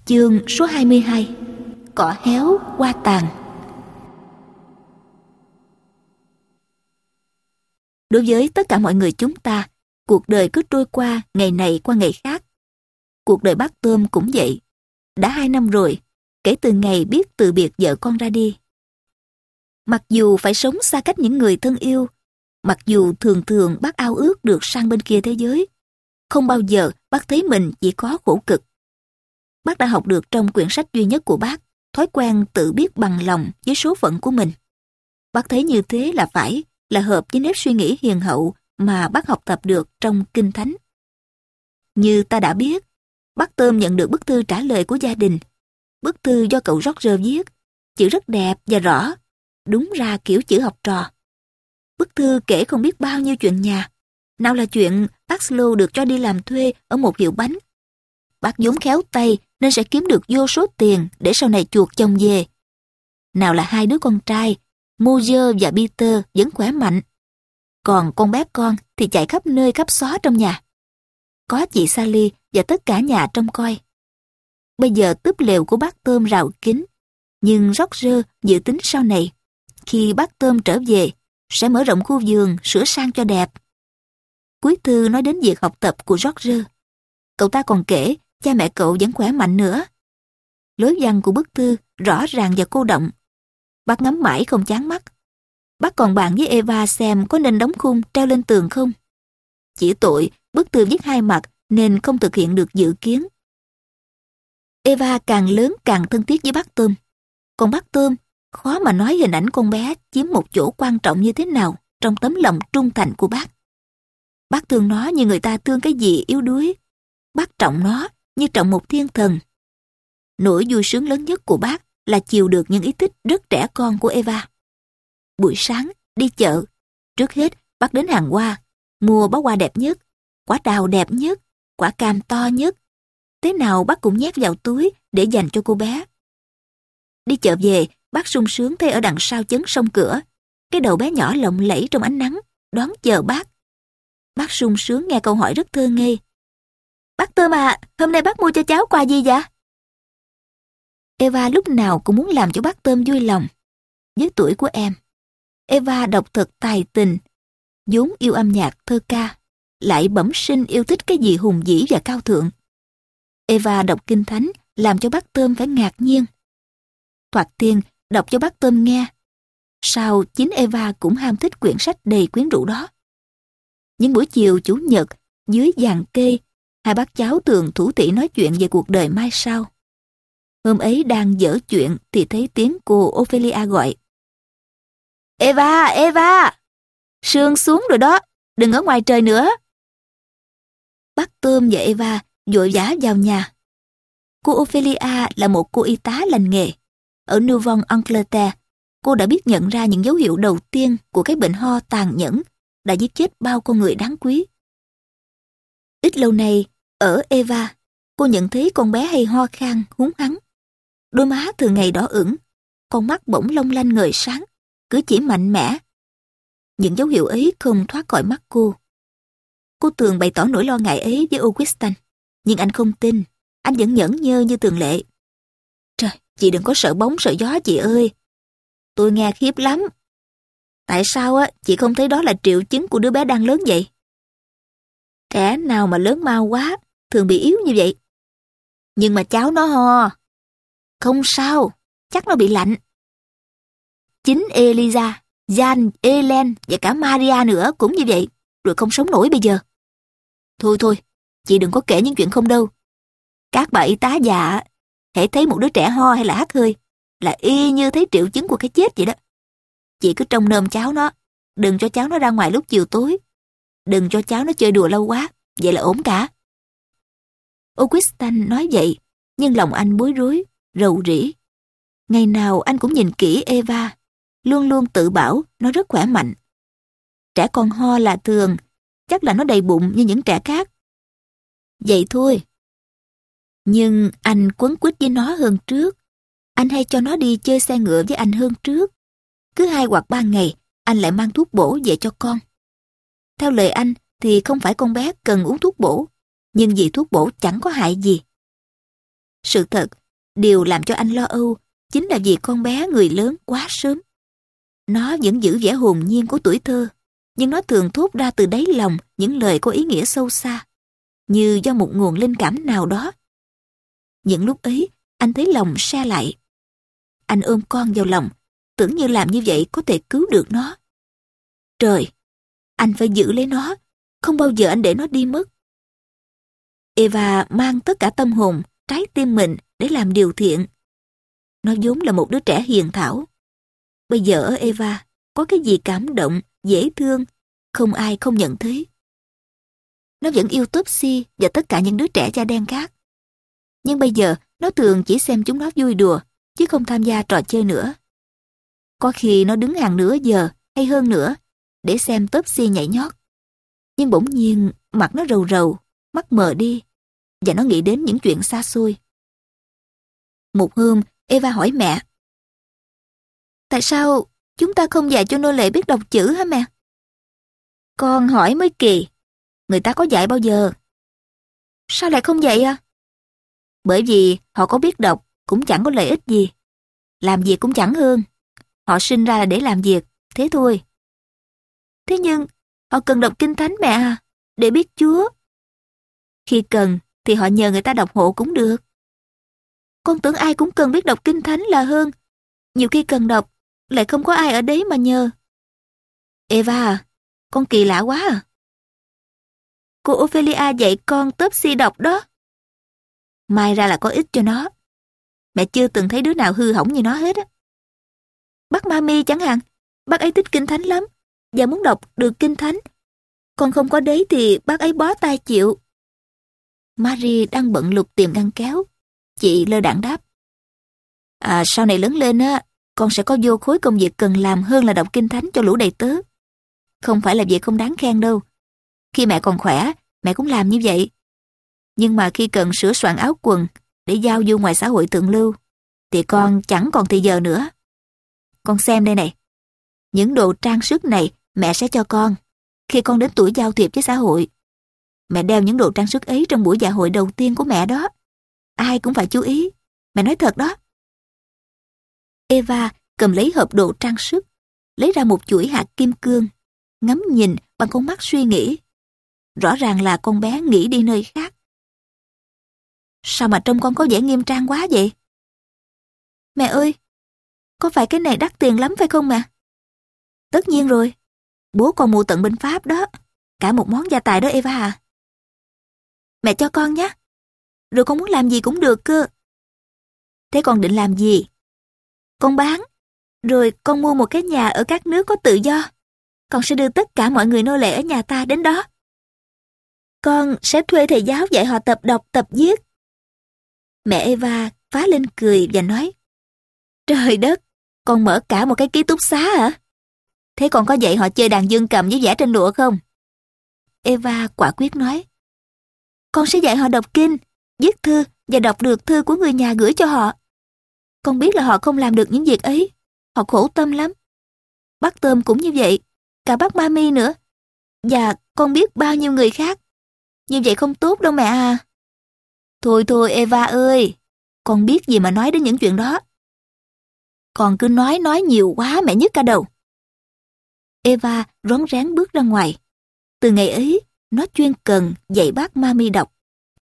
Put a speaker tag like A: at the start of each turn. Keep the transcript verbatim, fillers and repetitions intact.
A: Chương số hai mươi hai. Cỏ héo hoa tàn. Đối với tất cả mọi người chúng ta, cuộc đời cứ trôi qua ngày này qua ngày khác. Cuộc đời bác Tôm cũng vậy. Đã hai năm rồi, kể từ ngày biết từ biệt vợ con ra đi. Mặc dù phải sống xa cách những người thân yêu, mặc dù thường thường bác ao ước được sang bên kia thế giới, không bao giờ bác thấy mình chỉ có khổ cực. Bác đã học được trong quyển sách duy nhất của bác, thói quen tự biết bằng lòng với số phận của mình. Bác thấy như thế là phải, là hợp với nếp suy nghĩ hiền hậu mà bác học tập được trong Kinh Thánh. Như ta đã biết, bác Tôm nhận được bức thư trả lời của gia đình. Bức thư do cậu Roger viết, chữ rất đẹp và rõ, đúng ra kiểu chữ học trò. Bức thư kể không biết bao nhiêu chuyện nhà. Nào là chuyện bác Slow được cho đi làm thuê ở một hiệu bánh. Bác vốn khéo tay nên sẽ kiếm được vô số tiền để sau này chuộc chồng về. Nào là hai đứa con trai, Moses và Peter vẫn khỏe mạnh. Còn con bé con thì chạy khắp nơi khắp xó trong nhà. Có chị Sally và tất cả nhà trông coi. Bây giờ túp lều của bác Tôm rào kín. Nhưng Roger dự tính sau này, khi bác Tôm trở về, sẽ mở rộng khu vườn, sửa sang cho đẹp. Cuối thư nói đến việc học tập của Roger. Cậu ta còn kể cha mẹ cậu vẫn khỏe mạnh nữa. Lối văn của bức thư rõ ràng và cô động. Bác ngắm mãi không chán mắt. Bác còn bàn với Eva xem có nên đóng khung treo lên tường không. Chỉ tội bức thư viết hai mặt nên không thực hiện được dự kiến. Eva càng lớn càng thân thiết với bác Tôm. Còn bác Tôm khó mà nói hình ảnh con bé chiếm một chỗ quan trọng như thế nào trong tấm lòng trung thành của bác. Bác thương nó như người ta thương cái gì yếu đuối. Bác trọng nó như trọng một thiên thần. Nỗi vui sướng lớn nhất của bác là chiều được những ý thích rất trẻ con của Eva. Buổi sáng, đi chợ. Trước hết, bác đến hàng hoa, mua bó hoa đẹp nhất, quả đào đẹp nhất, quả cam to nhất. Thế nào bác cũng nhét vào túi để dành cho cô bé. Đi chợ về, bác sung sướng thấy ở đằng sau chấn sông cửa, cái đầu bé nhỏ lộng lẫy trong ánh nắng, đón chờ bác. Bác sung sướng nghe câu hỏi rất thơ ngây. Bác Tôm à, hôm nay bác mua cho cháu quà gì vậy? Eva lúc nào cũng muốn làm cho bác Tôm vui lòng. Với tuổi của em, Eva đọc thật tài tình, vốn yêu âm nhạc thơ ca, lại bẩm sinh yêu thích cái gì hùng vĩ và cao thượng. Eva đọc Kinh Thánh làm cho bác Tôm phải ngạc nhiên. Thoạt tiên đọc cho bác Tôm nghe. Sau chính Eva cũng ham thích quyển sách đầy quyến rũ đó. Những buổi chiều chủ nhật dưới giàn cây, hai bác cháu thường thủ thỉ nói chuyện về cuộc đời mai sau. Hôm ấy đang dở chuyện thì thấy tiếng cô Ophelia gọi. Eva, Eva! Sương xuống rồi đó, đừng ở ngoài trời nữa. Bác Tôm và Eva vội vã vào nhà. Cô Ophelia là một cô y tá lành nghề. Ở Nouvelle-Angleterre, cô đã biết nhận ra những dấu hiệu đầu tiên của cái bệnh ho tàn nhẫn đã giết chết bao con người đáng quý. Ít lâu nay, ở Eva, cô nhận thấy con bé hay ho khan, húng hắng. Đôi má thường ngày đỏ ửng, con mắt bỗng long lanh ngời sáng, cử chỉ mạnh mẽ. Những dấu hiệu ấy không thoát khỏi mắt cô. Cô thường bày tỏ nỗi lo ngại ấy với Augustin, nhưng anh không tin, anh vẫn nhẫn nhơ như thường lệ. Trời, chị đừng có sợ bóng sợ gió chị ơi. Tôi nghe khiếp lắm. Tại sao á chị không thấy đó là triệu chứng của đứa bé đang lớn vậy? Trẻ nào mà lớn mau quá, thường bị yếu như vậy. Nhưng mà cháu nó ho. Không sao, chắc nó bị lạnh. Chính Eliza, Jan, Ellen và cả Maria nữa cũng như vậy, rồi không sống nổi bây giờ. Thôi thôi, chị đừng có kể những chuyện không đâu. Các bà y tá già, hễ thấy một đứa trẻ ho hay là hắt hơi, là y như thấy triệu chứng của cái chết vậy đó. Chị cứ trông nom cháu nó, đừng cho cháu nó ra ngoài lúc chiều tối. Đừng cho cháu nó chơi đùa lâu quá, vậy là ổn cả. Augustin nói vậy, nhưng lòng anh bối rối, rầu rĩ. Ngày nào anh cũng nhìn kỹ Eva, luôn luôn tự bảo nó rất khỏe mạnh. Trẻ con ho là thường, chắc là nó đầy bụng như những trẻ khác. Vậy thôi. Nhưng anh quấn quýt với nó hơn trước. Anh hay cho nó đi chơi xe ngựa với anh hơn trước. Cứ hai hoặc ba ngày, anh lại mang thuốc bổ về cho con. Theo lời anh thì không phải con bé cần uống thuốc bổ, nhưng vì thuốc bổ chẳng có hại gì. Sự thật, điều làm cho anh lo âu chính là vì con bé người lớn quá sớm. Nó vẫn giữ vẻ hồn nhiên của tuổi thơ, nhưng nó thường thốt ra từ đáy lòng những lời có ý nghĩa sâu xa, như do một nguồn linh cảm nào đó. Những lúc ấy, anh thấy lòng se lại. Anh ôm con vào lòng, tưởng như làm như vậy có thể cứu được nó. Trời, anh phải giữ lấy nó, không bao giờ anh để nó đi mất. Eva mang tất cả tâm hồn, trái tim mình để làm điều thiện. Nó vốn là một đứa trẻ hiền thảo. Bây giờ ở Eva có cái gì cảm động, dễ thương, không ai không nhận thấy. Nó vẫn yêu Topsy và tất cả những đứa trẻ da đen khác. Nhưng bây giờ nó thường chỉ xem chúng nó vui đùa, chứ không tham gia trò chơi nữa. Có khi nó đứng hàng nửa giờ hay hơn nữa để xem Topsy nhảy nhót. Nhưng bỗng nhiên mặt nó rầu rầu, mắt mờ đi, và nó nghĩ đến những chuyện xa xôi. Một hôm, Eva hỏi mẹ: tại sao chúng ta không dạy cho nô lệ biết đọc chữ hả mẹ? Con hỏi mới kỳ, người ta có dạy bao giờ? Sao lại không dạy à? Bởi vì họ có biết đọc cũng chẳng có lợi ích gì, làm việc cũng chẳng hơn. Họ sinh ra là để làm việc, thế thôi. Thế nhưng họ cần đọc kinh thánh mẹ à, để biết Chúa. Khi cần thì họ nhờ người ta đọc hộ cũng được. Con tưởng ai cũng cần biết đọc kinh thánh là hơn. Nhiều khi cần đọc, lại không có ai ở đấy mà nhờ. Eva à, con kỳ lạ quá à. Cô Ophelia dạy con Topsy đọc đó. May ra là có ích cho nó. Mẹ chưa từng thấy đứa nào hư hỏng như nó hết á. Bác Mami chẳng hạn, bác ấy thích kinh thánh lắm và muốn đọc được kinh thánh. Con không có đấy thì bác ấy bó tay chịu. Marie đang bận lục tìm ngăn kéo. Chị lơ đãng đáp: À, sau này lớn lên á, con sẽ có vô khối công việc cần làm hơn là đọc kinh thánh cho lũ đầy tớ. Không phải là việc không đáng khen đâu. Khi mẹ còn khỏe, mẹ cũng làm như vậy. Nhưng mà khi cần sửa soạn áo quần để giao du ngoài xã hội thượng lưu, thì con chẳng còn thì giờ nữa. Con xem đây này. Những đồ trang sức này mẹ sẽ cho con khi con đến tuổi giao thiệp với xã hội. Mẹ đeo những đồ trang sức ấy trong buổi dạ hội đầu tiên của mẹ đó. Ai cũng phải chú ý. Mẹ nói thật đó. Eva cầm lấy hộp đồ trang sức, lấy ra một chuỗi hạt kim cương, ngắm nhìn bằng con mắt suy nghĩ. Rõ ràng là con bé nghĩ đi nơi khác. Sao mà trông con có vẻ nghiêm trang quá vậy? Mẹ ơi, có phải cái này đắt tiền lắm phải không mẹ? Tất nhiên rồi. Bố con mua tận bên Pháp đó. Cả một món gia tài đó Eva à. Mẹ cho con nhé. Rồi con muốn làm gì cũng được cơ. Thế con định làm gì? Con bán. Rồi con mua một cái nhà ở các nước có tự do. Con sẽ đưa tất cả mọi người nô lệ ở nhà ta đến đó. Con sẽ thuê thầy giáo dạy họ tập đọc, tập viết. Mẹ Eva phá lên cười và nói: Trời đất, con mở cả một cái ký túc xá hả? Thế con có dạy họ chơi đàn dương cầm với vẽ trên lụa không? Eva quả quyết nói: Con sẽ dạy họ đọc kinh, viết thư và đọc được thư của người nhà gửi cho họ. Con biết là họ không làm được những việc ấy. Họ khổ tâm lắm. Bác Tôm cũng như vậy, cả bác Mami nữa. Và con biết bao nhiêu người khác. Như vậy không tốt đâu mẹ à. Thôi thôi Eva ơi, con biết gì mà nói đến những chuyện đó. Con cứ nói nói nhiều quá mẹ nhức cả đầu. Eva rón rén bước ra ngoài. Từ ngày ấy, nó chuyên cần dạy bác Mami đọc.